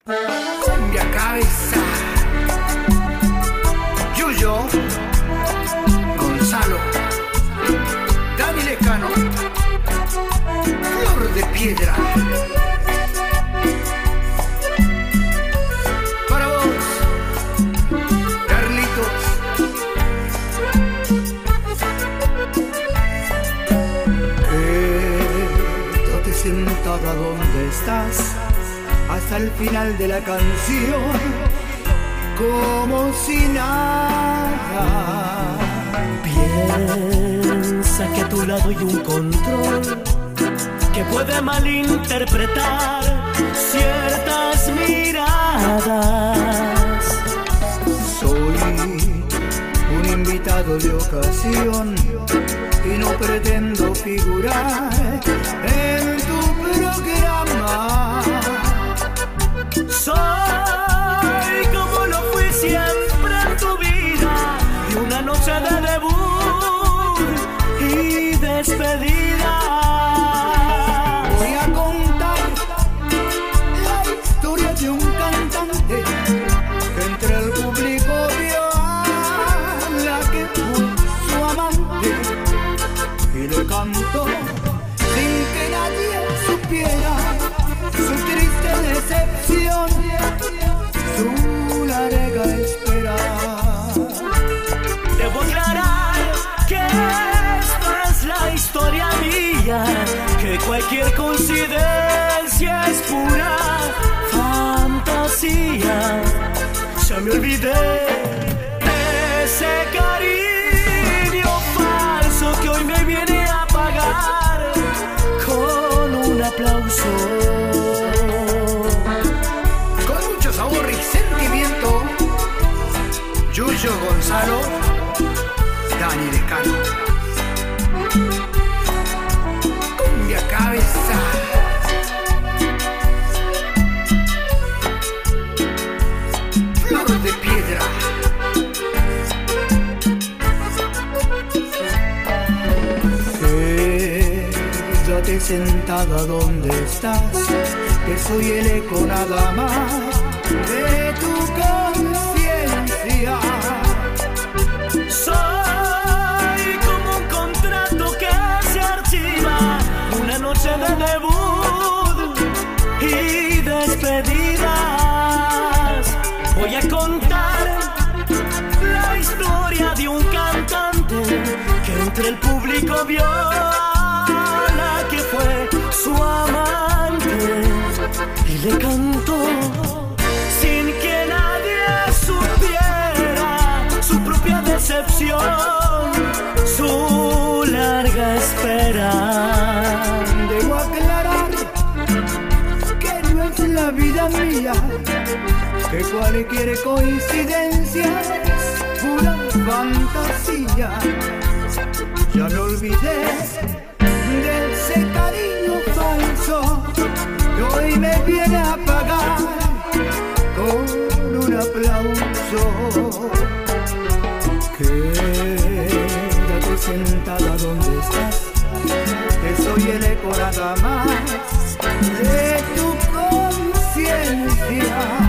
Cumbia cabeza. Yuyo, Gonzalo, Dani Lecano, Flor de Piedra. Para vos, Carlitos. Quédate sentada donde estás hasta el final de la canción, como si nada. Piensa que a tu lado hay un control que puede malinterpretar ciertas miradas. Soy un invitado de ocasión y no pretendo figurar en tu programa. Soy como lo fui siempre en tu vida, y una noche de debut y despedida. Voy a contar la historia de un cantante que entre el público vio a la que fue su amante y le cantó sin que nadie supiera su triste decepción, su larga espera. Debo aclarar que esta es la historia mía, que cualquier coincidencia es pura fantasía. Ya me olvidé de ese cariño falso que hoy me viene a pagar con un aplauso. Con mucho sabor y sentimiento, Yuyo, Gonzalo, Dani Lecano. Cumbia cabeza. Flor de Piedra. Quédate sentada donde estás, que soy el eco nada más de tu conciencia. Soy como un contrato que se archiva, una noche de debut y despedidas. Voy a contar la historia de un cantante que entre el público vio a la que fue su amante y le cantó sin que nadie supiera su propia decepción, su larga espera. Debo aclarar que no es la vida mía, que cualquier coincidencia es pura fantasía. Ya me olvidé de ese cariño falso que hoy me viene a pagar con un aplauso. Quédate sentada donde estás, que soy el eco nada más de tu conciencia.